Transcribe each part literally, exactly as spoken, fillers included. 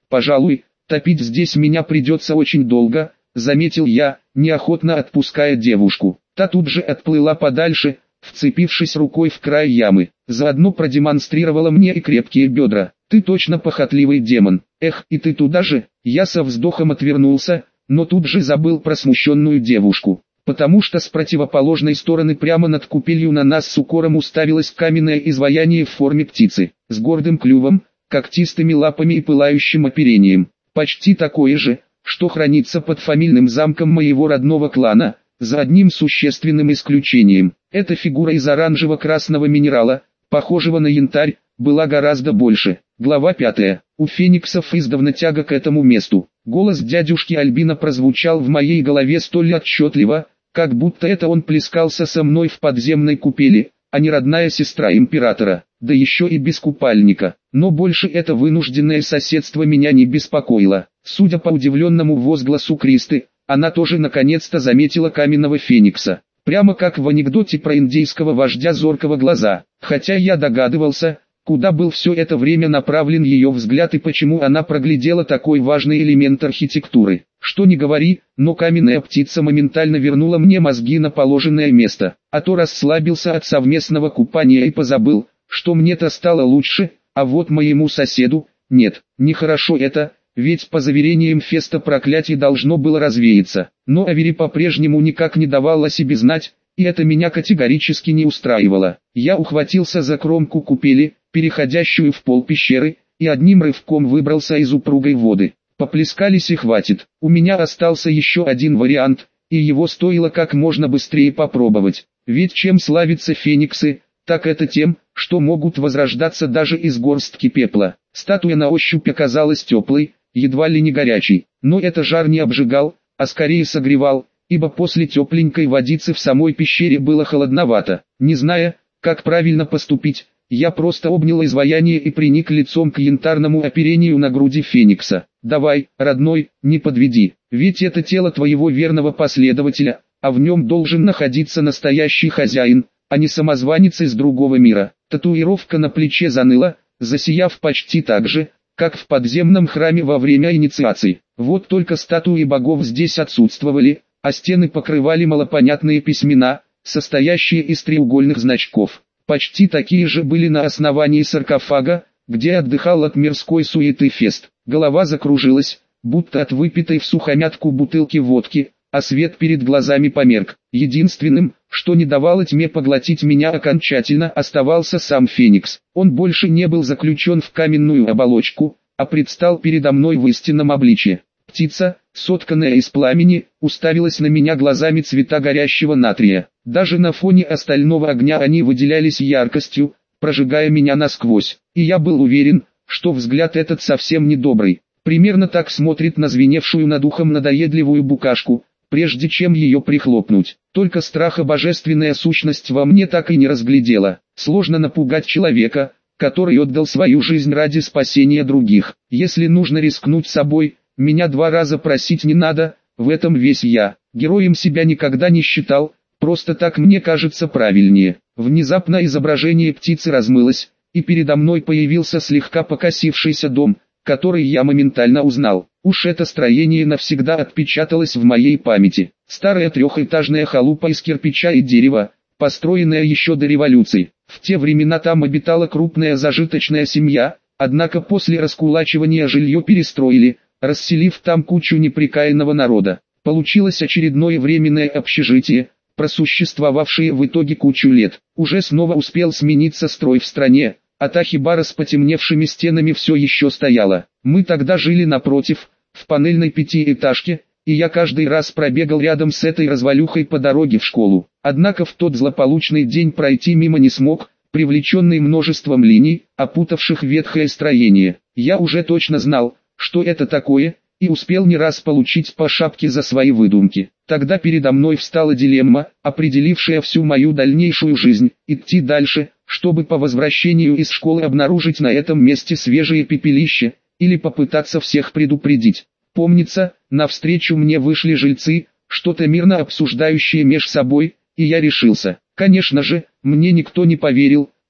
Пожалуй, топить здесь меня придется очень долго, заметил я, неохотно отпуская девушку. Та тут же отплыла подальше, вцепившись рукой в край ямы. Заодно продемонстрировала мне и крепкие бедра. Ты точно похотливый демон. Эх, и ты туда же? Я со вздохом отвернулся, но тут же забыл про смущенную девушку. Потому что с противоположной стороны прямо над купелью на нас с укором уставилось каменное изваяние в форме птицы, с гордым клювом, когтистыми лапами и пылающим оперением. Почти такое же, что хранится под фамильным замком моего родного клана, за одним существенным исключением. Эта фигура из оранжево-красного минерала, похожего на янтарь, была гораздо больше. Глава пятая. У фениксов издавна тяга к этому месту. Голос дядюшки Альбина прозвучал в моей голове столь отчетливо, как будто это он плескался со мной в подземной купели, а не родная сестра императора, да еще и без купальника. Но больше это вынужденное соседство меня не беспокоило. Судя по удивленному возгласу Кристы, она тоже наконец-то заметила каменного феникса. Прямо как в анекдоте про индейского вождя зоркого глаза. Хотя я догадывался, куда был все это время направлен ее взгляд и почему она проглядела такой важный элемент архитектуры. Что ни говори, но каменная птица моментально вернула мне мозги на положенное место. А то расслабился от совместного купания и позабыл, что мне-то стало лучше, а вот моему соседу, нет, нехорошо это. Ведь по заверениям Феста проклятие должно было развеяться. Но Авери по-прежнему никак не давал о себе знать, и это меня категорически не устраивало. Я ухватился за кромку купели, переходящую в пол пещеры, и одним рывком выбрался из упругой воды. Поплескались и хватит. У меня остался еще один вариант, и его стоило как можно быстрее попробовать. Ведь чем славятся фениксы, так это тем, что могут возрождаться даже из горстки пепла. Статуя на ощупь оказалась теплой, едва ли не горячий, но это жар не обжигал, а скорее согревал, ибо после тепленькой водицы в самой пещере было холодновато. Не зная, как правильно поступить, я просто обнял изваяние и приник лицом к янтарному оперению на груди феникса. «Давай, родной, не подведи, ведь это тело твоего верного последователя, а в нем должен находиться настоящий хозяин, а не самозванец из другого мира». Татуировка на плече заныла, засияв почти так же, как в подземном храме во время инициации. Вот только статуи богов здесь отсутствовали, а стены покрывали малопонятные письмена, состоящие из треугольных значков. Почти такие же были на основании саркофага, где отдыхал от мирской суеты Фест. Голова закружилась, будто от выпитой всухомятку бутылки водки, а свет перед глазами померк. Единственным, что не давало тьме поглотить меня окончательно, оставался сам Феникс. Он больше не был заключен в каменную оболочку, а предстал передо мной в истинном обличье. Птица, сотканная из пламени, уставилась на меня глазами цвета горящего натрия. Даже на фоне остального огня они выделялись яркостью, прожигая меня насквозь. И я был уверен, что взгляд этот совсем недобрый. Примерно так смотрит на звеневшую над ухом надоедливую букашку, прежде чем ее прихлопнуть. Только страха божественная сущность во мне так и не разглядела. Сложно напугать человека, который отдал свою жизнь ради спасения других. Если нужно рискнуть собой, меня два раза просить не надо, в этом весь я. Героем себя никогда не считал, просто так мне кажется правильнее. Внезапно изображение птицы размылось, и передо мной появился слегка покосившийся дом, который я моментально узнал. Уж это строение навсегда отпечаталось в моей памяти. Старая трехэтажная халупа из кирпича и дерева, построенная еще до революции. В те времена там обитала крупная зажиточная семья, однако после раскулачивания жилье перестроили, расселив там кучу неприкаянного народа. Получилось очередное временное общежитие, просуществовавшее в итоге кучу лет. Уже снова успел смениться строй в стране, а та хибара с потемневшими стенами все еще стояла. Мы тогда жили напротив, в панельной пятиэтажке, и я каждый раз пробегал рядом с этой развалюхой по дороге в школу. Однако в тот злополучный день пройти мимо не смог, привлеченный множеством линий, опутавших ветхое строение. Я уже точно знал, что это такое, и успел не раз получить по шапке за свои выдумки. Тогда передо мной встала дилемма, определившая всю мою дальнейшую жизнь: идти дальше, чтобы по возвращению из школы обнаружить на этом месте свежее пепелище, или попытаться всех предупредить. Помнится, навстречу мне вышли жильцы, что-то мирно обсуждающие меж собой, и я решился. Конечно же, мне никто не поверил,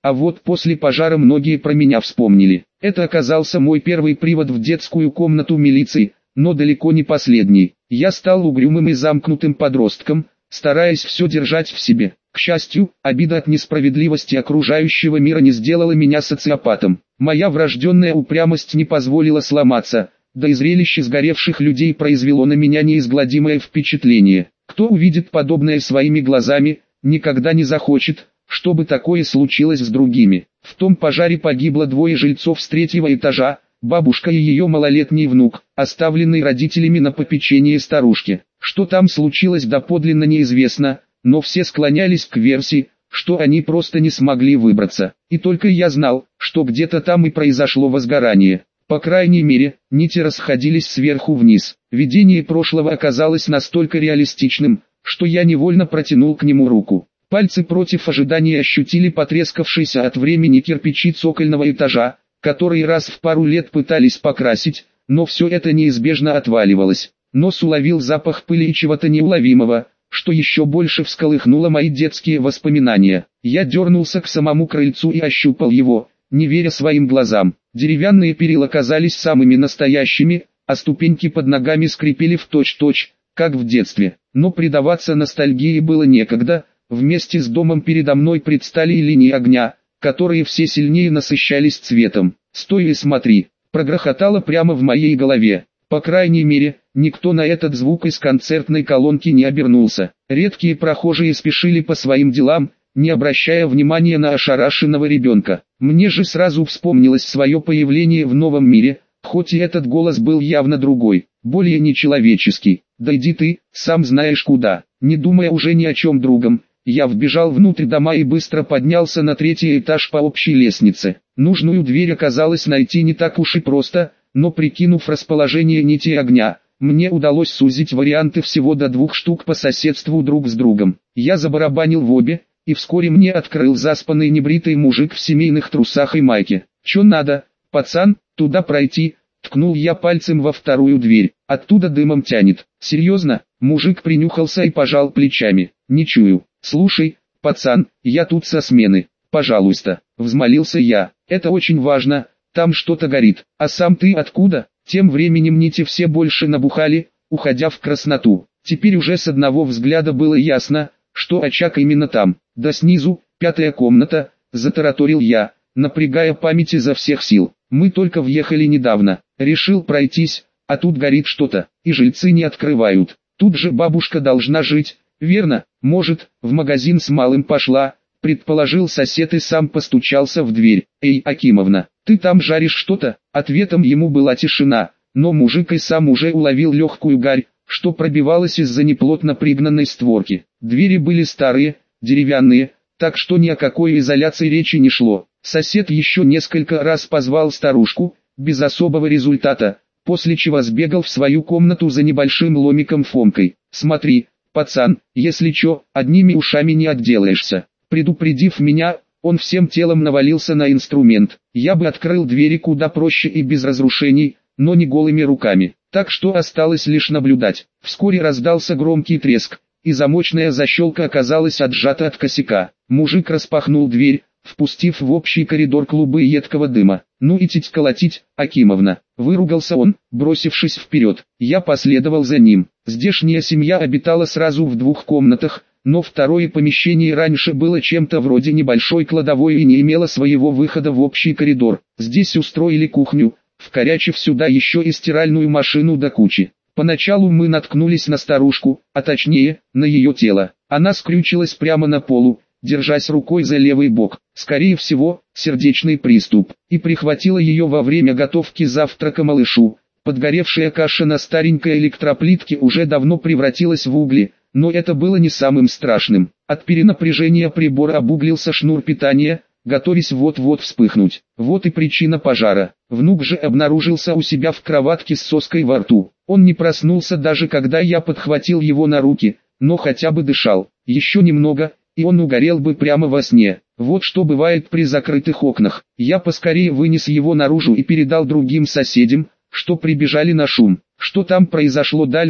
а вот после пожара многие про меня вспомнили. Это оказался мой первый привод в детскую комнату милиции, но далеко не последний. Я стал угрюмым и замкнутым подростком, стараясь все держать в себе. К счастью, обида от несправедливости окружающего мира не сделала меня социопатом. Моя врожденная упрямость не позволила сломаться, да и зрелище сгоревших людей произвело на меня неизгладимое впечатление. Кто увидит подобное своими глазами, никогда не захочет, чтобы такое случилось с другими. В том пожаре погибло двое жильцов с третьего этажа, бабушка и ее малолетний внук, оставленный родителями на попечение старушки. Что там случилось доподлинно неизвестно, но все склонялись к версии, что они просто не смогли выбраться. И только я знал, что где-то там и произошло возгорание. По крайней мере, нити расходились сверху вниз. Видение прошлого оказалось настолько реалистичным, что я невольно протянул к нему руку. Пальцы против ожидания ощутили потрескавшиеся от времени кирпичи цокольного этажа, которые раз в пару лет пытались покрасить, но все это неизбежно отваливалось. Нос уловил запах пыли и чего-то неуловимого, что еще больше всколыхнуло мои детские воспоминания. Я дернулся к самому крыльцу и ощупал его, не веря своим глазам. Деревянные перила казались самыми настоящими, а ступеньки под ногами скрипели в точь-точь, как в детстве. Но предаваться ностальгии было некогда. Вместе с домом передо мной предстали и линии огня, которые все сильнее насыщались цветом. «Стой и смотри!» прогрохотало прямо в моей голове. По крайней мере, никто на этот звук из концертной колонки не обернулся. Редкие прохожие спешили по своим делам, не обращая внимания на ошарашенного ребенка. Мне же сразу вспомнилось свое появление в новом мире, хоть и этот голос был явно другой, более нечеловеческий. «Да иди ты, сам знаешь куда». Не думая уже ни о чем другом, я вбежал внутрь дома и быстро поднялся на третий этаж по общей лестнице. Нужную дверь оказалось найти не так уж и просто, но прикинув расположение нитей огня, мне удалось сузить варианты всего до двух штук по соседству друг с другом. Я забарабанил в обе, и вскоре мне открыл заспанный небритый мужик в семейных трусах и майке. «Чё надо, пацан, туда пройти?» Ткнул я пальцем во вторую дверь. «Оттуда дымом тянет». «Серьезно?» Мужик принюхался и пожал плечами. «Не чую». «Слушай, пацан, я тут со смены. Пожалуйста», взмолился я. «Это очень важно, там что-то горит». «А сам ты откуда?» Тем временем нити все больше набухали, уходя в красноту. Теперь уже с одного взгляда было ясно, что очаг именно там. «Да снизу, пятая комната», затараторил я, напрягая память изо всех сил. «Мы только въехали недавно. Решил пройтись, а тут горит что-то, и жильцы не открывают. Тут же бабушка должна жить, верно? Может, в магазин с малым пошла», предположил сосед и сам постучался в дверь. «Эй, Акимовна, ты там жаришь что-то?» Ответом ему была тишина, но мужик и сам уже уловил легкую гарь, что пробивалась из-за неплотно пригнанной створки. Двери были старые, деревянные, так что ни о какой изоляции речи не шло. Сосед еще несколько раз позвал старушку, без особого результата, после чего сбегал в свою комнату за небольшим ломиком Фомкой. «Смотри, пацан, если чё, одними ушами не отделаешься». Предупредив меня, он всем телом навалился на инструмент. Я бы открыл двери куда проще и без разрушений, но не голыми руками. Так что осталось лишь наблюдать. Вскоре раздался громкий треск, и замочная защелка оказалась отжата от косяка. Мужик распахнул дверь, впустив в общий коридор клубы едкого дыма. «Ну и тить колотить, Акимовна!» Выругался он, бросившись вперед. Я последовал за ним. Здешняя семья обитала сразу в двух комнатах, но второе помещение раньше было чем-то вроде небольшой кладовой и не имело своего выхода в общий коридор. Здесь устроили кухню, вкорячив сюда еще и стиральную машину до кучи. Поначалу мы наткнулись на старушку, а точнее, на ее тело. Она скрючилась прямо на полу, держась рукой за левый бок, скорее всего, сердечный приступ, и прихватила ее во время готовки завтрака малышу. Подгоревшая каша на старенькой электроплитке уже давно превратилась в угли, но это было не самым страшным. От перенапряжения прибора обуглился шнур питания, готовясь вот-вот вспыхнуть. Вот и причина пожара. Внук же обнаружился у себя в кроватке с соской во рту. Он не проснулся даже когда я подхватил его на руки, но хотя бы дышал. Еще немного, и он угорел бы прямо во сне. Вот что бывает при закрытых окнах. Я поскорее вынес его наружу и передал другим соседям, что прибежали на шум. Что там произошло дальше,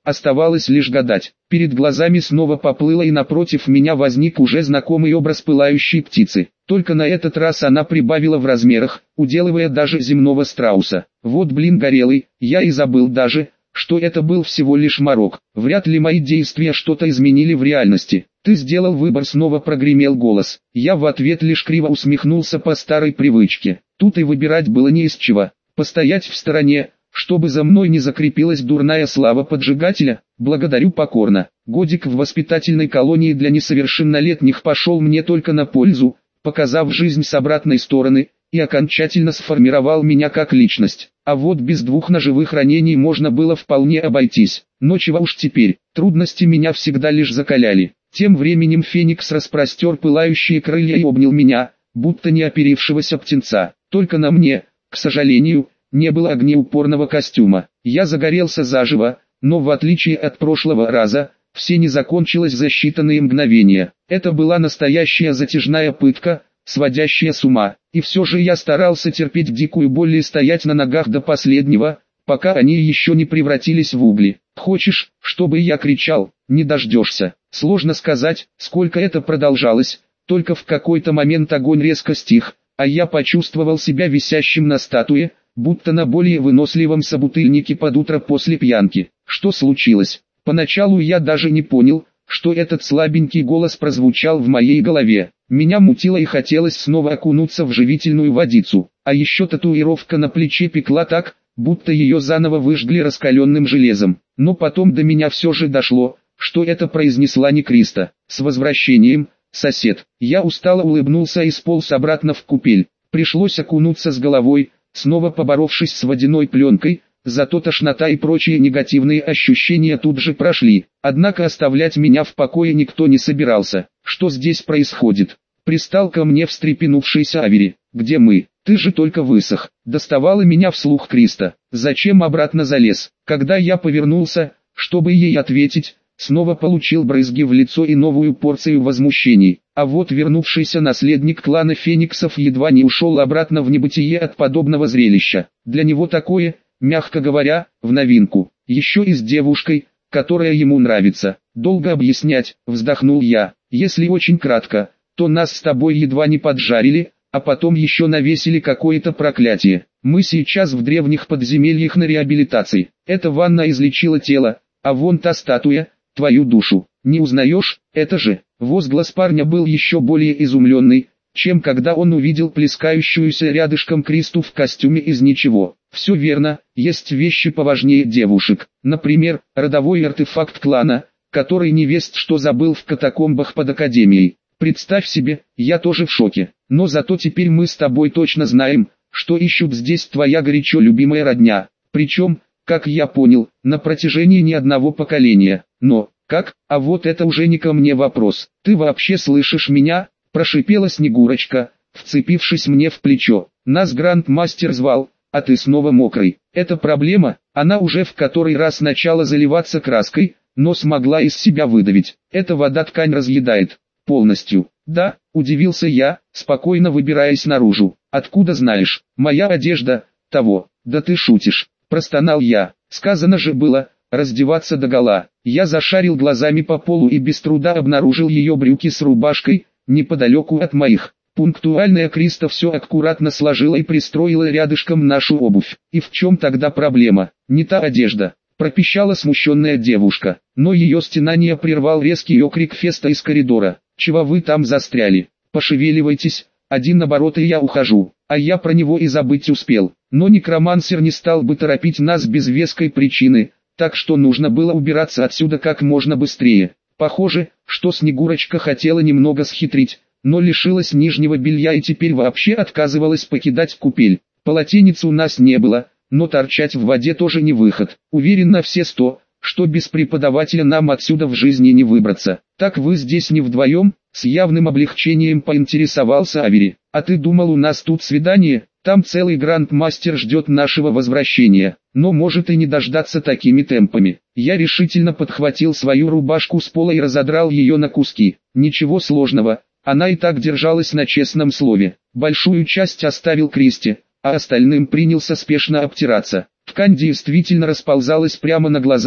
Оставалось лишь гадать. Перед глазами снова поплыло, и напротив меня возник уже знакомый образ пылающей птицы. Только на этот раз она прибавила в размерах, уделывая даже земного страуса. Вот блин горелый, я и забыл даже, что это был всего лишь морок. Вряд ли мои действия что-то изменили в реальности. Ты сделал выбор, снова прогремел голос. Я в ответ лишь криво усмехнулся по старой привычке. Тут и выбирать было не из чего. Постоять в стороне, чтобы за мной не закрепилась дурная слава поджигателя, благодарю покорно. Годик в воспитательной колонии для несовершеннолетних пошел мне только на пользу, показав жизнь с обратной стороны, и окончательно сформировал меня как личность. А вот без двух ножевых ранений можно было вполне обойтись. Но чего уж теперь, трудности меня всегда лишь закаляли. Тем временем Феникс распростер пылающие крылья и обнял меня, будто не оперившегося птенца. Только на мне, к сожалению, не было огнеупорного костюма. Я загорелся заживо, но в отличие от прошлого раза, все не закончилось за считанные мгновения. Это была настоящая затяжная пытка, сводящая с ума. И все же я старался терпеть дикую боль и стоять на ногах до последнего, пока они еще не превратились в угли. Хочешь, чтобы я кричал? Не дождешься. Сложно сказать, сколько это продолжалось, только в какой-то момент огонь резко стих, а я почувствовал себя висящим на статуе, будто на более выносливом собутыльнике под утро после пьянки. Что случилось? Поначалу я даже не понял, что этот слабенький голос прозвучал в моей голове. Меня мутило и хотелось снова окунуться в живительную водицу. А еще татуировка на плече пекла так, будто ее заново выжгли раскаленным железом. Но потом до меня все же дошло, что это произнесла не Криста. С возвращением, сосед. Я устало улыбнулся и сполз обратно в купель. Пришлось окунуться с головой, снова поборовшись с водяной пленкой, зато тошнота и прочие негативные ощущения тут же прошли. Однако оставлять меня в покое никто не собирался. Что здесь происходит? Пристал ко мне встрепенувшийся Авери. Где мы? Ты же только высох. Доставала меня вслух Криста. Зачем обратно залез? Когда я повернулся, чтобы ей ответить, снова получил брызги в лицо и новую порцию возмущений. А вот вернувшийся наследник клана Фениксов едва не ушел обратно в небытие от подобного зрелища. Для него такое, мягко говоря, в новинку. Еще и с девушкой, которая ему нравится. Долго объяснять, вздохнул я. Если очень кратко, то нас с тобой едва не поджарили, а потом еще навесили какое-то проклятие. Мы сейчас в древних подземельях на реабилитации. Эта ванна излечила тело, а вон та статуя, твою душу. Не узнаешь? Это же... Возглас парня был еще более изумленный, чем когда он увидел плескающуюся рядышком Кристу в костюме из ничего. Все верно, есть вещи поважнее девушек. Например, родовой артефакт клана, который невесть что забыл в катакомбах под Академией. Представь себе, я тоже в шоке. Но зато теперь мы с тобой точно знаем, что ищут здесь твоя горячо любимая родня. Причем, как я понял, на протяжении ни одного поколения. Но, как? А вот это уже не ко мне вопрос. Ты вообще слышишь меня? Прошипела Снегурочка, вцепившись мне в плечо. Нас грандмастер звал, а ты снова мокрый. Это проблема? Она уже в который раз начала заливаться краской, но смогла из себя выдавить. Эта вода ткань разъедает. Полностью. Да, удивился я, спокойно выбираясь наружу. Откуда знаешь? Моя одежда, того. Да ты шутишь. Простонал я. Сказано же было, раздеваться догола. Я зашарил глазами по полу и без труда обнаружил ее брюки с рубашкой, неподалеку от моих. Пунктуальная Криста все аккуратно сложила и пристроила рядышком нашу обувь. И в чем тогда проблема? Не та одежда. Пропищала смущенная девушка, но ее стенание прервал резкий окрик Феста из коридора. «Чего вы там застряли? Пошевеливайтесь, один оборот и я ухожу». А я про него и забыть успел. Но некромансер не стал бы торопить нас без веской причины, так что нужно было убираться отсюда как можно быстрее. Похоже, что Снегурочка хотела немного схитрить, но лишилась нижнего белья и теперь вообще отказывалась покидать купель. Полотенец у нас не было, но торчать в воде тоже не выход. Уверен на все сто, что без преподавателя нам отсюда в жизни не выбраться. Так вы здесь не вдвоем? С явным облегчением поинтересовался Авери. А ты думал, у нас тут свидание? Там целый грандмастер ждет нашего возвращения, но может и не дождаться такими темпами. Я решительно подхватил свою рубашку с пола и разодрал ее на куски. Ничего сложного, она и так держалась на честном слове. Большую часть оставил Кристи, а остальным принялся спешно обтираться. Ткань действительно расползалась прямо на глазах,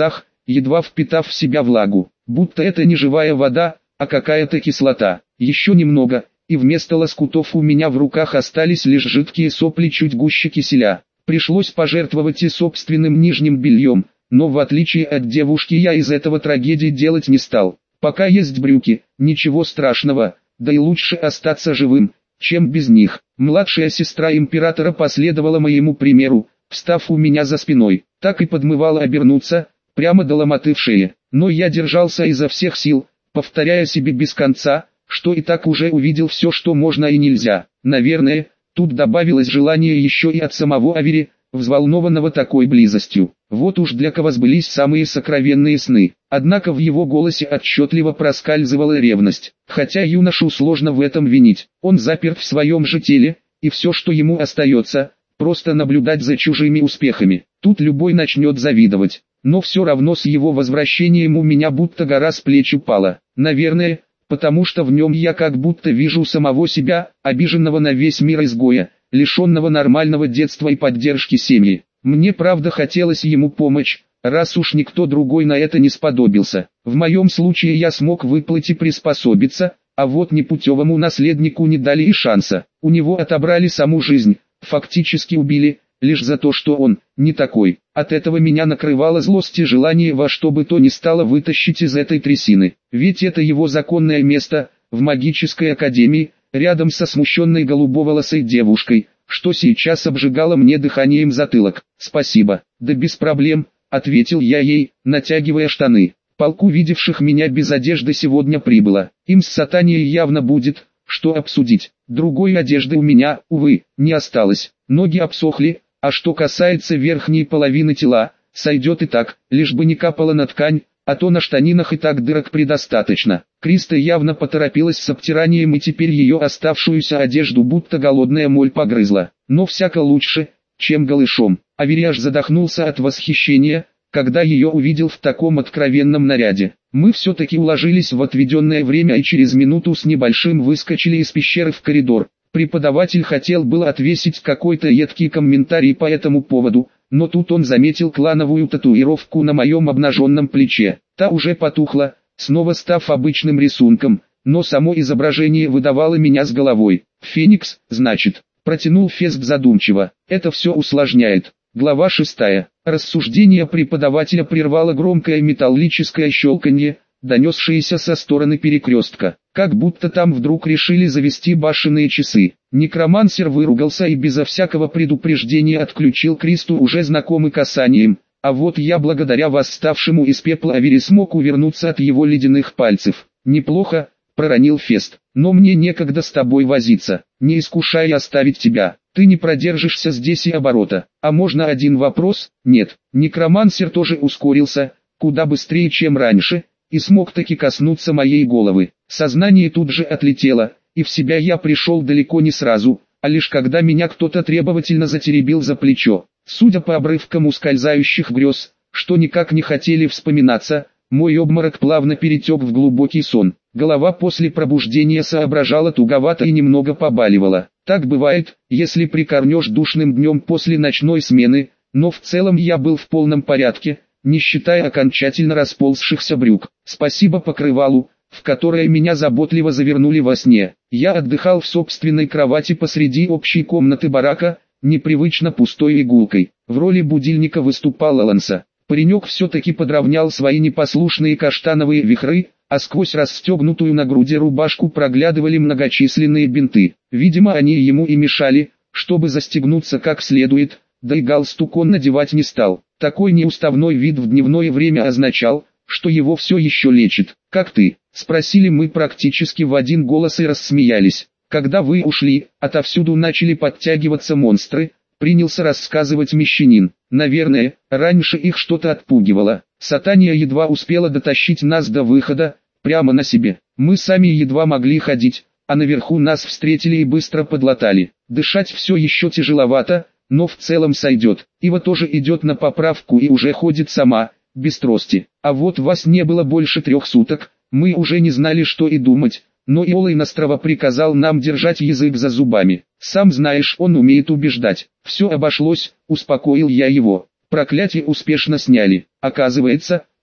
едва впитав в себя влагу, будто это не живая вода, а какая-то кислота. Еще немного, и вместо лоскутов у меня в руках остались лишь жидкие сопли чуть гуще киселя. Пришлось пожертвовать и собственным нижним бельем, но в отличие от девушки я из этого трагедии делать не стал. Пока есть брюки, ничего страшного, да и лучше остаться живым, чем без них. Младшая сестра императора последовала моему примеру, встав у меня за спиной, так и подмывала обернуться, прямо до ломоты в шее. Но я держался изо всех сил, повторяя себе без конца, что и так уже увидел все, что можно и нельзя. Наверное, тут добавилось желание еще и от самого Авери, взволнованного такой близостью. Вот уж для кого сбылись самые сокровенные сны. Однако в его голосе отчетливо проскальзывала ревность. Хотя юношу сложно в этом винить. Он заперт в своем же теле, и все, что ему остается, просто наблюдать за чужими успехами. Тут любой начнет завидовать. Но все равно с его возвращением у меня будто гора с плеч упала. Наверное, потому что в нем я как будто вижу самого себя, обиженного на весь мир изгоя, лишенного нормального детства и поддержки семьи. Мне правда хотелось ему помочь, раз уж никто другой на это не сподобился. В моем случае я смог выплыть и приспособиться, а вот непутевому наследнику не дали и шанса. У него отобрали саму жизнь, фактически убили, лишь за то, что он не такой. От этого меня накрывало злость и желание во что бы то ни стало вытащить из этой трясины. Ведь это его законное место, в магической академии, рядом со смущенной голубоволосой девушкой, что сейчас обжигало мне дыханием затылок. «Спасибо, да без проблем», — ответил я ей, натягивая штаны. Полк увидевших меня без одежды сегодня прибыло. Им с Сатанией явно будет, что обсудить. Другой одежды у меня, увы, не осталось. Ноги обсохли, а что касается верхней половины тела, сойдет и так, лишь бы не капало на ткань, а то на штанинах и так дырок предостаточно. Криста явно поторопилась с обтиранием и теперь ее оставшуюся одежду будто голодная моль погрызла. Но всяко лучше, чем голышом. Авериаш задохнулся от восхищения, когда ее увидел в таком откровенном наряде. Мы все-таки уложились в отведенное время и через минуту с небольшим выскочили из пещеры в коридор. Преподаватель хотел было отвесить какой-то едкий комментарий по этому поводу, но тут он заметил клановую татуировку на моем обнаженном плече. Та уже потухла, снова став обычным рисунком, но само изображение выдавало меня с головой. «Феникс, значит», — протянул Фест задумчиво. «Это все усложняет». Глава шестая. Рассуждение преподавателя прервало громкое металлическое щелканье, донесшееся со стороны перекрестка. Как будто там вдруг решили завести башенные часы. Некромансер выругался и безо всякого предупреждения отключил Кристу уже знакомым касанием, а вот я благодаря восставшему из пепла Авери смог увернуться от его ледяных пальцев. «Неплохо», — проронил Фест, — «но мне некогда с тобой возиться, не искушай оставить тебя. Ты не продержишься здесь и оборота. А можно один вопрос?» «Нет». Некромансер тоже ускорился, куда быстрее, чем раньше, и смог таки коснуться моей головы. Сознание тут же отлетело, и в себя я пришел далеко не сразу, а лишь когда меня кто-то требовательно затеребил за плечо. Судя по обрывкам ускользающих грез, что никак не хотели вспоминаться, мой обморок плавно перетек в глубокий сон. Голова после пробуждения соображала туговато и немного побаливала. Так бывает, если прикорнешь душным днем после ночной смены, но в целом я был в полном порядке, не считая окончательно расползшихся брюк. Спасибо покрывалу, в которое меня заботливо завернули во сне. Я отдыхал в собственной кровати посреди общей комнаты барака, непривычно пустой игулкой. В роли будильника выступал Аланса. Паренек все-таки подровнял свои непослушные каштановые вихры, а сквозь расстегнутую на груди рубашку проглядывали многочисленные бинты. Видимо, они ему и мешали, чтобы застегнуться как следует, да и галстук он надевать не стал. Такой неуставной вид в дневное время означал, что его все еще лечит. «Как ты?» — спросили мы практически в один голос и рассмеялись. «Когда вы ушли, отовсюду начали подтягиваться монстры», — принялся рассказывать мещанин. «Наверное, раньше их что-то отпугивало. Сатания едва успела дотащить нас до выхода, прямо на себе. Мы сами едва могли ходить, а наверху нас встретили и быстро подлатали. Дышать все еще тяжеловато, но в целом сойдет. Ива тоже идет на поправку и уже ходит сама, без трости. А вот вас не было больше трех суток, мы уже не знали, что и думать, но Иолай Настрова приказал нам держать язык за зубами. Сам знаешь, он умеет убеждать. Все обошлось, успокоил я его. Проклятие успешно сняли. Оказывается,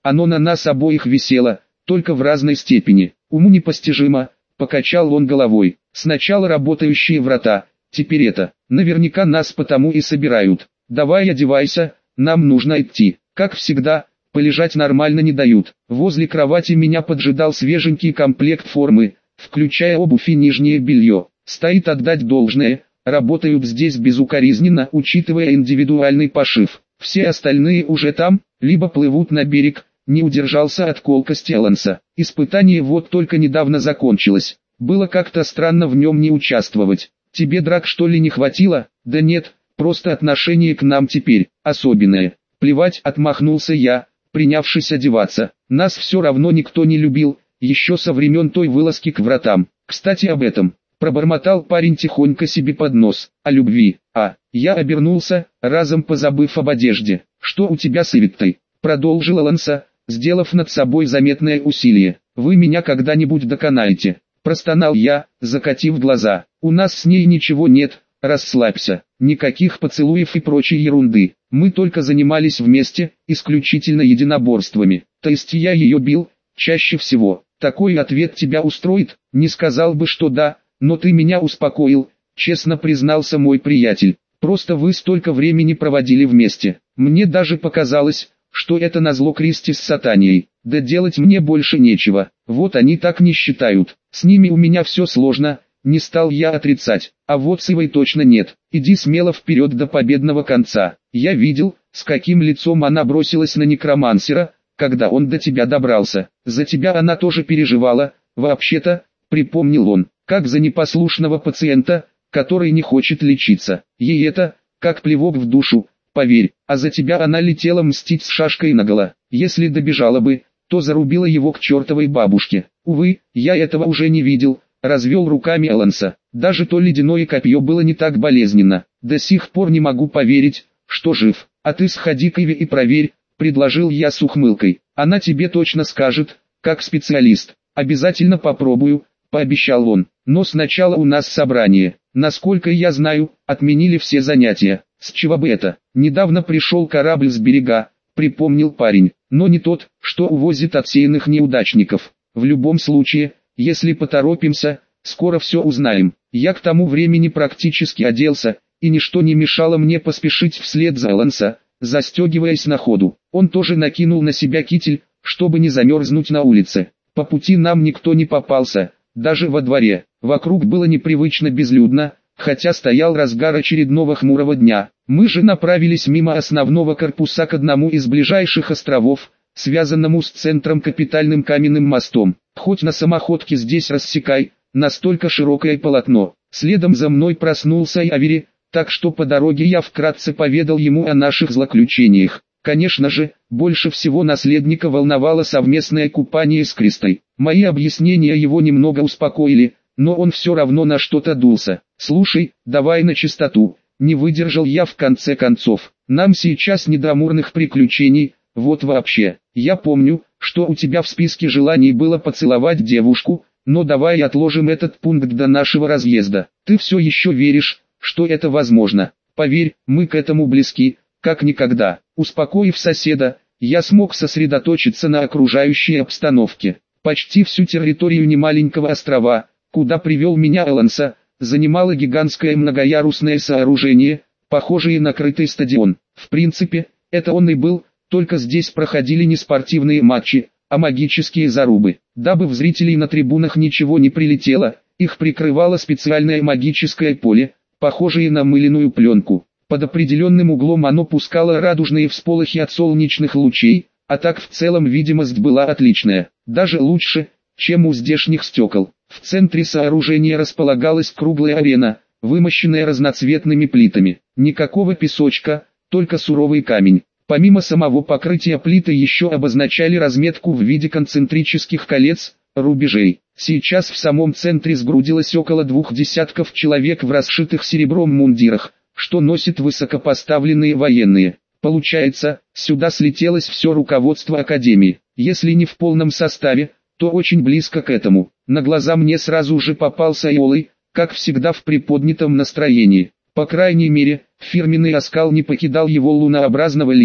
Оно на нас обоих висело, только в разной степени. Уму непостижимо, покачал он головой. Сначала работающие врата, теперь это. Наверняка нас потому и собирают. Давай одевайся, нам нужно идти. Как всегда, полежать нормально не дают. Возле кровати меня поджидал свеженький комплект формы, включая обувь и нижнее белье. Стоит отдать должное, работают здесь безукоризненно, учитывая индивидуальный пошив. Все остальные уже там, либо плывут на берег. Не удержался от колкости Эланса. Испытание вот только недавно закончилось. Было как-то странно в нем не участвовать. Тебе драк что ли не хватило? Да нет, просто отношение к нам теперь особенное. Плевать, отмахнулся я, принявшись одеваться. Нас все равно никто не любил, еще со времен той вылазки к вратам. Кстати об этом. Пробормотал парень тихонько себе под нос. О любви. А, я обернулся, разом позабыв об одежде. Что у тебя с Ивиттой? Продолжил Эланса, сделав над собой заметное усилие. Вы меня когда-нибудь доконаете. Простонал я, закатив глаза. У нас с ней ничего нет, расслабься. Никаких поцелуев и прочей ерунды. Мы только занимались вместе, исключительно единоборствами. То есть я ее бил, чаще всего. Такой ответ тебя устроит? Не сказал бы, что да, но ты меня успокоил, честно признался мой приятель. Просто вы столько времени проводили вместе. Мне даже показалось, что это назло Кристи с Сатанией. Да делать мне больше нечего. Вот они так не считают. С ними у меня все сложно, не стал я отрицать. А вот с Ивой точно нет. Иди смело вперед до победного конца. Я видел, с каким лицом она бросилась на некромансера, когда он до тебя добрался. За тебя она тоже переживала, вообще-то, припомнил он, как за непослушного пациента, который не хочет лечиться. Ей это, как плевок в душу. Поверь, а за тебя она летела мстить с шашкой наголо. Если добежала бы, то зарубила его к чертовой бабушке. Увы, я этого уже не видел, развел руками Эланса. Даже то ледяное копье было не так болезненно. До сих пор не могу поверить, что жив. А ты сходи к Иве и проверь, предложил я с ухмылкой. Она тебе точно скажет, как специалист. Обязательно попробую, пообещал он. Но сначала у нас собрание. Насколько я знаю, отменили все занятия. С чего бы это? Недавно пришел корабль с берега, припомнил парень, но не тот, что увозит отсеянных неудачников. В любом случае, если поторопимся, скоро все узнаем. Я к тому времени практически оделся, и ничто не мешало мне поспешить вслед за Эланса, застегиваясь на ходу. Он тоже накинул на себя китель, чтобы не замерзнуть на улице. По пути нам никто не попался, даже во дворе. Вокруг было непривычно безлюдно, хотя стоял разгар очередного хмурого дня. Мы же направились мимо основного корпуса к одному из ближайших островов, связанному с центром капитальным каменным мостом. Хоть на самоходке здесь рассекай, настолько широкое полотно. Следом за мной проснулся и Авери, так что по дороге я вкратце поведал ему о наших злоключениях. Конечно же, больше всего наследника волновало совместное купание с Кристой. Мои объяснения его немного успокоили, но он все равно на что-то дулся. «Слушай, давай на чистоту», не выдержал я в конце концов. «Нам сейчас не до амурных приключений, вот вообще. Я помню, что у тебя в списке желаний было поцеловать девушку, но давай отложим этот пункт до нашего разъезда. Ты все еще веришь, что это возможно? Поверь, мы к этому близки, как никогда». Успокоив соседа, я смог сосредоточиться на окружающей обстановке. Почти всю территорию немаленького острова, куда привел меня Эланса, занимало гигантское многоярусное сооружение, похожее на крытый стадион. В принципе, это он и был, только здесь проходили не спортивные матчи, а магические зарубы. Дабы в зрителей на трибунах ничего не прилетело, их прикрывало специальное магическое поле, похожее на мыленую пленку. Под определенным углом оно пускало радужные всполохи от солнечных лучей, а так в целом видимость была отличная, даже лучше, чем у здешних стекол. В центре сооружения располагалась круглая арена, вымощенная разноцветными плитами. Никакого песочка, только суровый камень. Помимо самого покрытия плиты еще обозначали разметку в виде концентрических колец, рубежей. Сейчас в самом центре сгрудилось около двух десятков человек в расшитых серебром мундирах, что носят высокопоставленные военные. Получается, сюда слетелось все руководство Академии. Если не в полном составе, то очень близко к этому. На глаза мне сразу же попался Иолай, как всегда в приподнятом настроении. По крайней мере, фирменный оскал не покидал его лунообразного лица.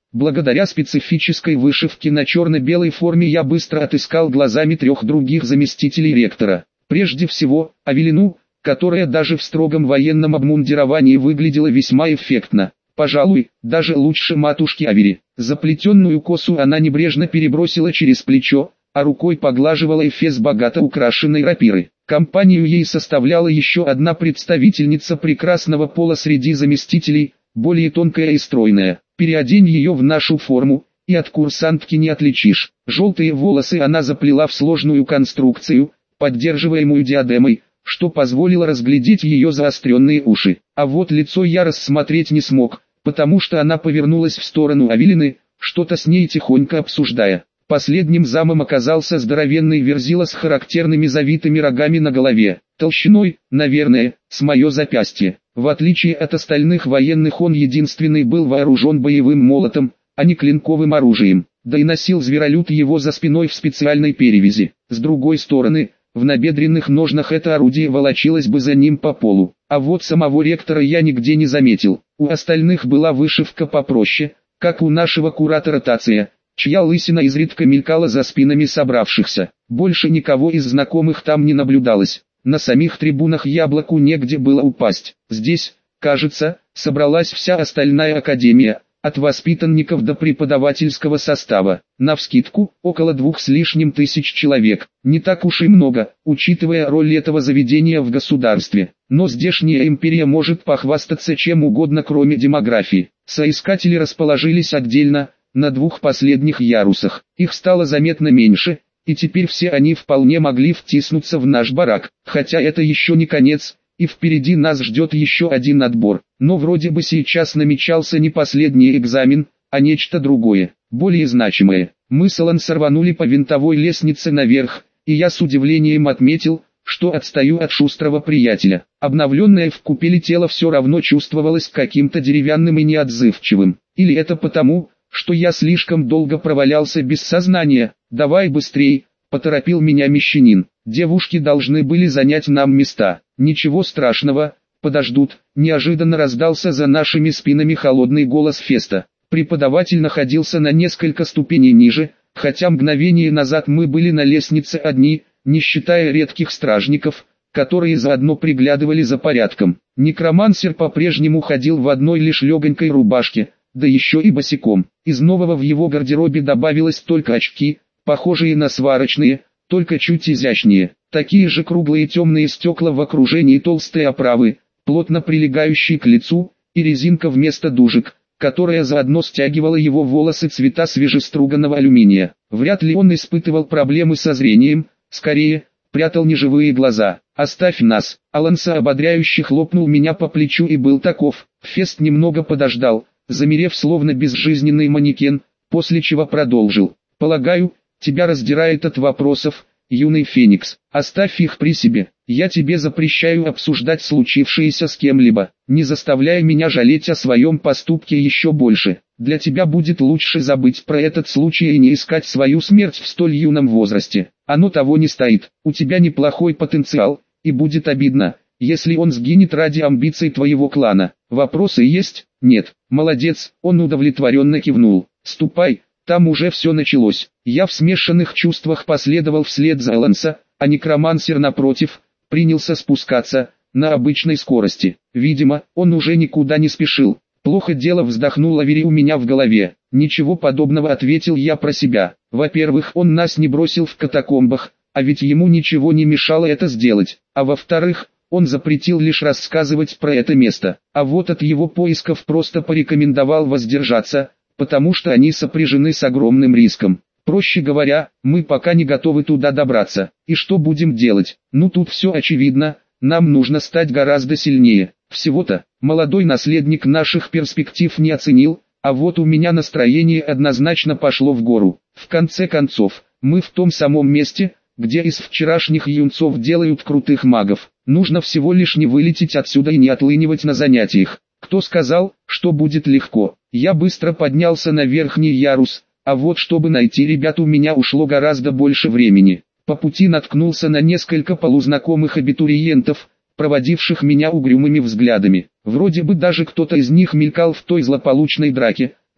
Благодаря специфической вышивке на черно-белой форме я быстро отыскал глазами трех других заместителей ректора. Прежде всего, Авелину, которая даже в строгом военном обмундировании выглядела весьма эффектно. Пожалуй, даже лучше матушки Авери. Заплетенную косу она небрежно перебросила через плечо, а рукой поглаживала эфес богато украшенной рапиры. Компанию ей составляла еще одна представительница прекрасного пола среди заместителей, более тонкая и стройная. Переодень ее в нашу форму, и от курсантки не отличишь. Желтые волосы она заплела в сложную конструкцию, поддерживаемую диадемой, что позволило разглядеть ее заостренные уши. А вот лицо я рассмотреть не смог, потому что она повернулась в сторону Авелины, что-то с ней тихонько обсуждая. Последним замом оказался здоровенный верзила с характерными завитыми рогами на голове, толщиной, наверное, с мое запястье. В отличие от остальных военных он единственный был вооружен боевым молотом, а не клинковым оружием, да и носил зверолюд его за спиной в специальной перевязи. С другой стороны, в набедренных ножнах это орудие волочилось бы за ним по полу, а вот самого ректора я нигде не заметил. У остальных была вышивка попроще, как у нашего куратора Тация, чья лысина изредка мелькала за спинами собравшихся. Больше никого из знакомых там не наблюдалось. На самих трибунах яблоку негде было упасть. Здесь, кажется, собралась вся остальная академия, от воспитанников до преподавательского состава. Навскидку, около двух с лишним тысяч человек. Не так уж и много, учитывая роль этого заведения в государстве. Но здешняя империя может похвастаться чем угодно, кроме демографии. Соискатели расположились отдельно, на двух последних ярусах. Их стало заметно меньше, и теперь все они вполне могли втиснуться в наш барак. Хотя это еще не конец, и впереди нас ждет еще один отбор. Но вроде бы сейчас намечался не последний экзамен, а нечто другое, более значимое. Мы с Алан сорванули по винтовой лестнице наверх, и я с удивлением отметил, что отстаю от шустрого приятеля. Обновленное в купели тело все равно чувствовалось каким-то деревянным и неотзывчивым. Или это потому, что я слишком долго провалялся без сознания. «Давай быстрей», — поторопил меня мещанин. «Девушки должны были занять нам места». «Ничего страшного, подождут», — неожиданно раздался за нашими спинами холодный голос Феста. Преподаватель находился на несколько ступеней ниже, хотя мгновение назад мы были на лестнице одни, не считая редких стражников, которые заодно приглядывали за порядком. Некромансер по-прежнему ходил в одной лишь легонькой рубашке, да еще и босиком. Из нового в его гардеробе добавилось только очки, похожие на сварочные, только чуть изящнее. Такие же круглые темные стекла в окружении толстой оправы, плотно прилегающей к лицу, и резинка вместо дужек, которая заодно стягивала его волосы цвета свежеструганного алюминия. Вряд ли он испытывал проблемы со зрением, скорее, прятал неживые глаза. «Оставь нас!» Аланса ободряюще хлопнул меня по плечу и был таков. Фест немного подождал, замерев словно безжизненный манекен, после чего продолжил. «Полагаю, тебя раздирает от вопросов, юный Феникс. Оставь их при себе. Я тебе запрещаю обсуждать случившееся с кем-либо, не заставляя меня жалеть о своем поступке еще больше. Для тебя будет лучше забыть про этот случай и не искать свою смерть в столь юном возрасте. Оно того не стоит. У тебя неплохой потенциал, и будет обидно, если он сгинет ради амбиций твоего клана. Вопросы есть?» «Нет». «Молодец», он удовлетворенно кивнул. «Ступай, там уже все началось». Я в смешанных чувствах последовал вслед за Аланса, а некромансер напротив, принялся спускаться, на обычной скорости. Видимо, он уже никуда не спешил. «Плохо дело», вздохнул Авери у меня в голове. «Ничего подобного», ответил я про себя. Во-первых, он нас не бросил в катакомбах, а ведь ему ничего не мешало это сделать. А во-вторых, он запретил лишь рассказывать про это место. А вот от его поисков просто порекомендовал воздержаться, потому что они сопряжены с огромным риском. Проще говоря, мы пока не готовы туда добраться. И что будем делать? Ну тут все очевидно, нам нужно стать гораздо сильнее. Всего-то, молодой наследник наших перспектив не оценил, а вот у меня настроение однозначно пошло в гору. В конце концов, мы в том самом месте, где из вчерашних юнцов делают крутых магов. Нужно всего лишь не вылететь отсюда и не отлынивать на занятиях. Кто сказал, что будет легко? Я быстро поднялся на верхний ярус, а вот чтобы найти ребят у меня ушло гораздо больше времени. По пути наткнулся на несколько полузнакомых абитуриентов, проводивших меня угрюмыми взглядами. Вроде бы даже кто-то из них мелькал в той злополучной драке,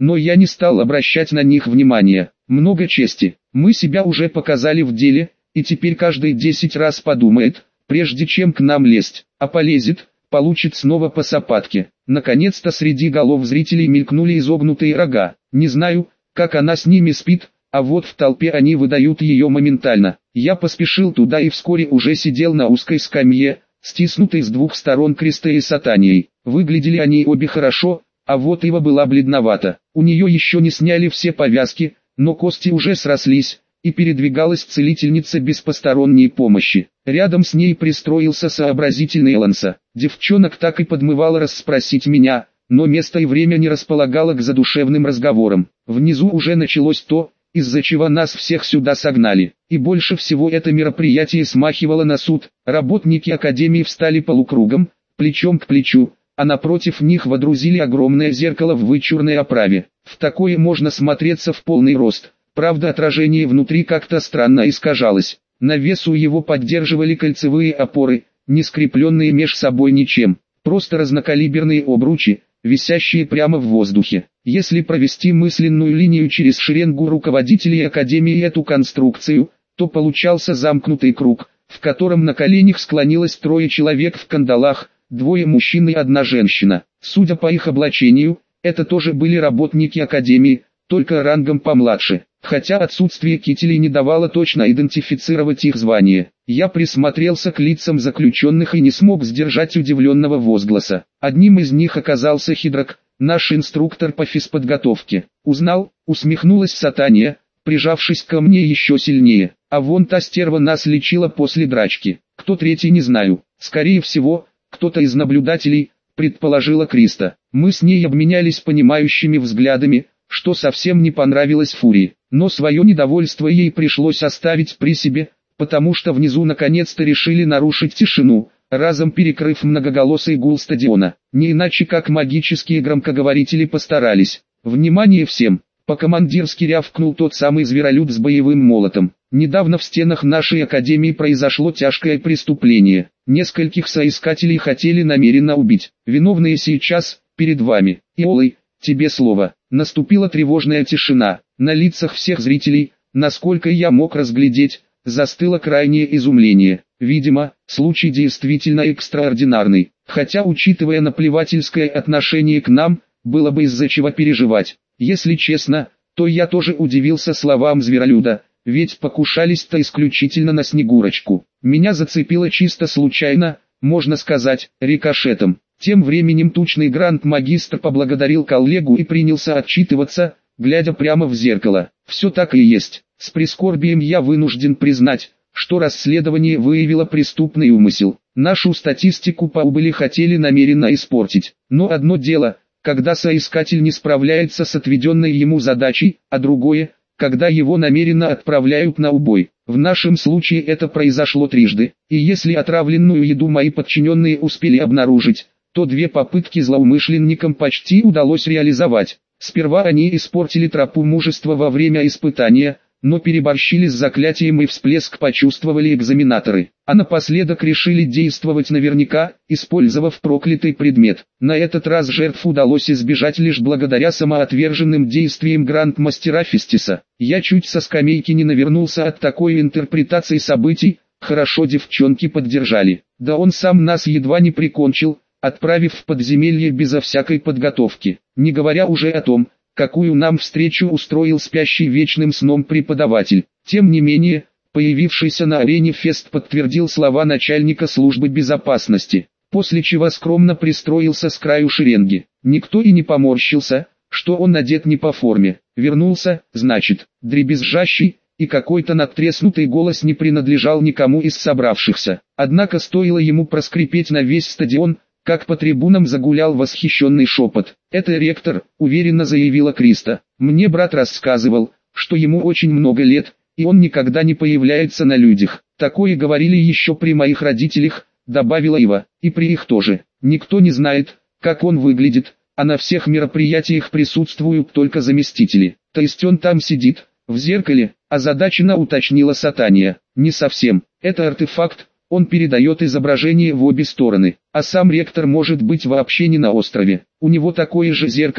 но я не стал обращать на них внимания. Много чести, мы себя уже показали в деле, и теперь каждый десять раз подумает, прежде чем к нам лезть, а полезет, получит снова по сапатке. Наконец-то среди голов зрителей мелькнули изогнутые рога. Не знаю, как она с ними спит, а вот в толпе они выдают ее моментально. Я поспешил туда и вскоре уже сидел на узкой скамье, стиснутой с двух сторон крестой и сатанией. Выглядели они обе хорошо, а вот Ива была бледновата. У нее еще не сняли все повязки, но кости уже срослись, и передвигалась целительница без посторонней помощи. Рядом с ней пристроился сообразительный Эланса. Девчонок так и подмывало расспросить меня, но место и время не располагало к задушевным разговорам. Внизу уже началось то, из-за чего нас всех сюда согнали. И больше всего это мероприятие смахивало на суд. Работники академии встали полукругом, плечом к плечу, а напротив них водрузили огромное зеркало в вычурной оправе. В такое можно смотреться в полный рост. Правда, отражение внутри как-то странно искажалось. Навесу его поддерживали кольцевые опоры, не скрепленные меж собой ничем. Просто разнокалиберные обручи, висящие прямо в воздухе. Если провести мысленную линию через шеренгу руководителей Академии эту конструкцию, то получался замкнутый круг, в котором на коленях склонилось трое человек в кандалах, двое мужчин и одна женщина. Судя по их облачению, это тоже были работники Академии, только рангом помладше. Хотя отсутствие кителей не давало точно идентифицировать их звание. Я присмотрелся к лицам заключенных и не смог сдержать удивленного возгласа. Одним из них оказался Хидрак, наш инструктор по физподготовке. Узнал, усмехнулась Сатания, прижавшись ко мне еще сильнее. А вон та стерва нас лечила после драчки. Кто третий, не знаю. Скорее всего, кто-то из наблюдателей, предположила Криста. Мы с ней обменялись понимающими взглядами, что совсем не понравилось Фурии. Но свое недовольство ей пришлось оставить при себе, потому что внизу наконец-то решили нарушить тишину, разом перекрыв многоголосый гул стадиона. Не иначе как магические громкоговорители постарались. «Внимание всем!» — по-командирски рявкнул тот самый зверолюд с боевым молотом. «Недавно в стенах нашей академии произошло тяжкое преступление. Нескольких соискателей хотели намеренно убить. Виновные сейчас, перед вами. Иолой, тебе слово». Наступила тревожная тишина. На лицах всех зрителей, насколько я мог разглядеть, застыло крайнее изумление. Видимо, случай действительно экстраординарный. Хотя, учитывая наплевательское отношение к нам, было бы из-за чего переживать. Если честно, то я тоже удивился словам зверолюда, ведь покушались-то исключительно на Снегурочку. Меня зацепило чисто случайно, можно сказать, рикошетом. Тем временем тучный гранд-магистр поблагодарил коллегу и принялся отчитываться, глядя прямо в зеркало. Все так и есть. С прискорбием я вынужден признать, что расследование выявило преступный умысел. Нашу статистику по убыли хотели намеренно испортить. Но одно дело, когда соискатель не справляется с отведенной ему задачей, а другое, когда его намеренно отправляют на убой. В нашем случае это произошло трижды, и если отравленную еду мои подчиненные успели обнаружить, то две попытки злоумышленникам почти удалось реализовать. Сперва они испортили тропу мужества во время испытания, но переборщили с заклятием и всплеск почувствовали экзаменаторы. А напоследок решили действовать наверняка, использовав проклятый предмет. На этот раз жертв удалось избежать лишь благодаря самоотверженным действиям гранд-мастера Фестиса. Я чуть со скамейки не навернулся от такой интерпретации событий, хорошо девчонки поддержали. Да он сам нас едва не прикончил, отправив в подземелье безо всякой подготовки, не говоря уже о том, какую нам встречу устроил спящий вечным сном преподаватель. Тем не менее, появившийся на арене Фест подтвердил слова начальника службы безопасности, после чего скромно пристроился с краю шеренги. Никто и не поморщился, что он одет не по форме. Вернулся, значит, дребезжащий, и какой-то надтреснутый голос не принадлежал никому из собравшихся. Однако стоило ему проскрипеть на весь стадион, как по трибунам загулял восхищенный шепот. «Это ректор», — уверенно заявила Криста. «Мне брат рассказывал, что ему очень много лет, и он никогда не появляется на людях. Такое говорили еще при моих родителях», — добавила Ива, — «и при их тоже. Никто не знает, как он выглядит, а на всех мероприятиях присутствуют только заместители. То есть он там сидит, в зеркале?» — озадаченно уточнила Сатания. «Не совсем. Это артефакт. Он передает изображение в обе стороны, а сам ректор может быть вообще не на острове. У него такое же зеркало,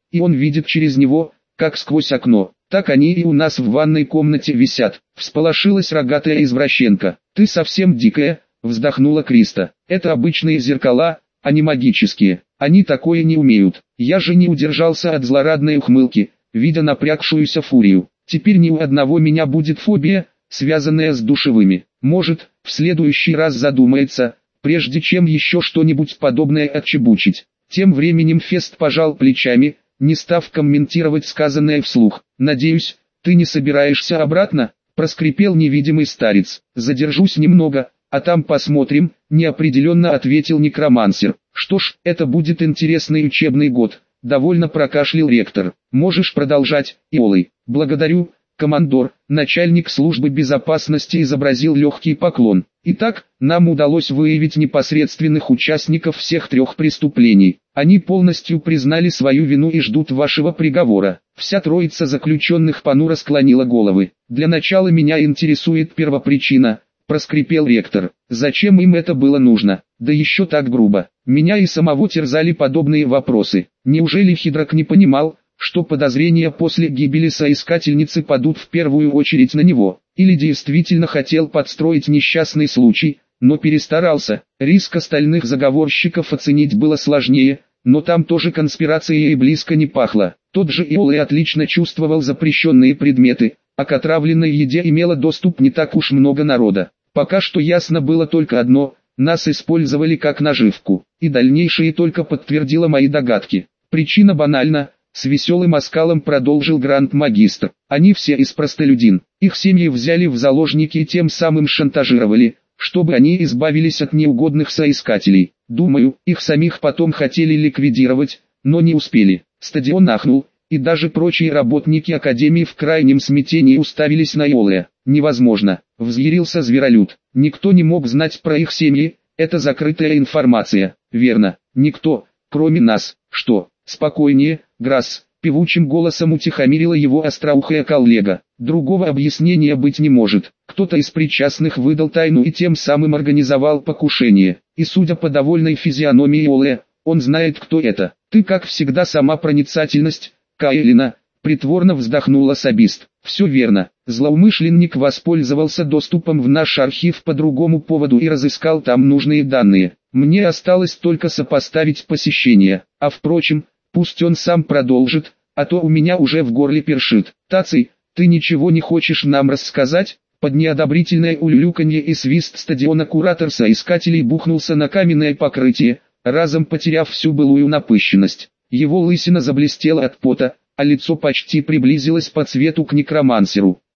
и он видит через него, как сквозь окно. Так они и у нас в ванной комнате висят. Всполошилась рогатая извращенка. Ты совсем дикая, вздохнула Криста. Это обычные зеркала, а не магические. Они такое не умеют. Я же не удержался от злорадной ухмылки, видя напрягшуюся фурию. Теперь ни у одного меня будет фобия, связанная с душевыми. Может, в следующий раз задумается, прежде чем еще что-нибудь подобное отчебучить. Тем временем Фест пожал плечами, не став комментировать сказанное вслух. «Надеюсь, ты не собираешься обратно?» – проскрипел невидимый старец. «Задержусь немного, а там посмотрим», – неопределенно ответил некромансер. «Что ж, это будет интересный учебный год», – довольно прокашлял ректор. «Можешь продолжать, Иолай». «Благодарю, командор», – начальник службы безопасности изобразил легкий поклон. «Итак, нам удалось выявить непосредственных участников всех трех преступлений. Они полностью признали свою вину и ждут вашего приговора». Вся троица заключенных понуро склонила головы. «Для начала меня интересует первопричина», – проскрипел ректор. «Зачем им это было нужно? Да еще так грубо. Меня и самого терзали подобные вопросы. Неужели Хидрак не понимал, что подозрения после гибели соискательницы падут в первую очередь на него, или действительно хотел подстроить несчастный случай, но перестарался? Риск остальных заговорщиков оценить было сложнее, но там тоже конспирация и близко не пахло. Тот же Иолай отлично чувствовал запрещенные предметы, а к отравленной еде имело доступ не так уж много народа. Пока что ясно было только одно – нас использовали как наживку, и дальнейшее только подтвердило мои догадки. Причина банальна. С веселым оскалом продолжил гранд-магистр. Они все из простолюдин. Их семьи взяли в заложники и тем самым шантажировали, чтобы они избавились от неугодных соискателей. Думаю, их самих потом хотели ликвидировать, но не успели. Стадион ахнул, и даже прочие работники Академии в крайнем смятении уставились на Иолая. «Невозможно», — взъярился зверолюд. «Никто не мог знать про их семьи, это закрытая информация». «Верно, никто, кроме нас». «Что?» «Спокойнее, Грасс», — певучим голосом утихомирила его остроухая коллега. «Другого объяснения быть не может. Кто-то из причастных выдал тайну и тем самым организовал покушение. И судя по довольной физиономии Иолая, он знает, кто это. Ты как всегда сама проницательность, Каэлина», — притворно вздохнула особист. «Все верно. Злоумышленник воспользовался доступом в наш архив по другому поводу и разыскал там нужные данные. Мне осталось только сопоставить посещение. А впрочем, пусть он сам продолжит, а то у меня уже в горле першит. Таций, ты ничего не хочешь нам рассказать?» Под неодобрительное улюлюканье и свист стадиона куратор соискателей бухнулся на каменное покрытие, разом потеряв всю былую напыщенность. Его лысина заблестела от пота, а лицо почти приблизилось по цвету к некромансеру.